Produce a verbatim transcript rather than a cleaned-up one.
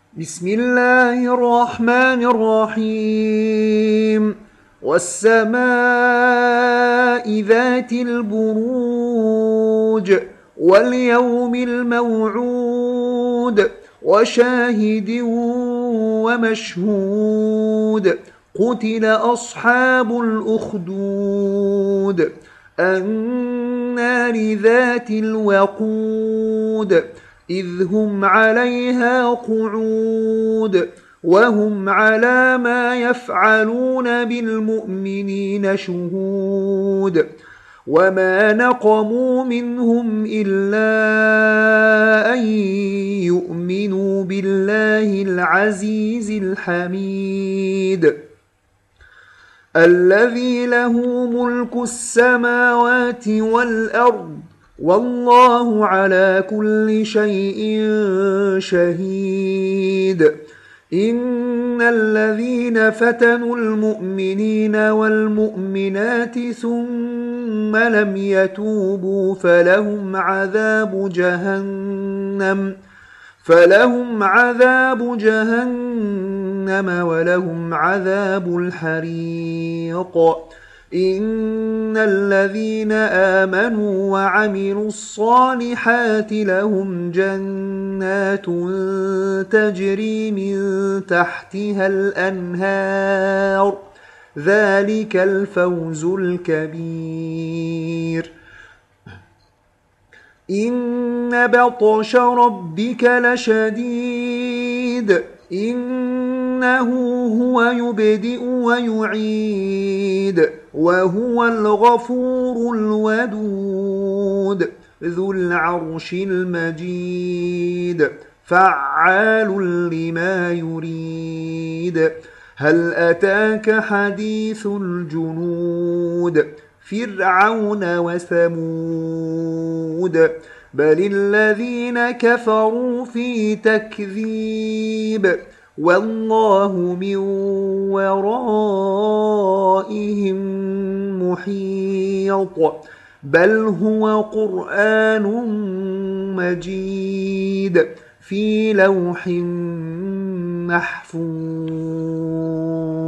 بسم الله الرحمن الرحيم والسماء ذات البروج واليوم الموعود وشاهد ومشهود قتل أصحاب الأخدود النار ذات الوقود إذ هم عليها قعود وهم على ما يفعلون بالمؤمنين شهود وما نقموا منهم إلا أن يؤمنوا بالله العزيز الحميد الذي له ملك السماوات والأرض والله على كل شيء شهيد إن الذين فتنوا المؤمنين والمؤمنات ثم لم يتوبوا فلهم عذاب جهنم فلهم عذاب جهنم ولهم عذاب الحريق إن الذين آمنوا وعملوا الصالحات لهم جنات تجري من تحتها الأنهار ذلك الفوز الكبير إن بطش ربك لشديد إنه هو يبدئ ويعيد وهو الغفور الودود ذو العرش المجيد فعال لما يريد هل أتاك حديث الجنود فرعون وثمود بل الذين كفروا في تكذيب والله من ورائهم محيط بل هو قرآن مجيد في لوح محفوظ.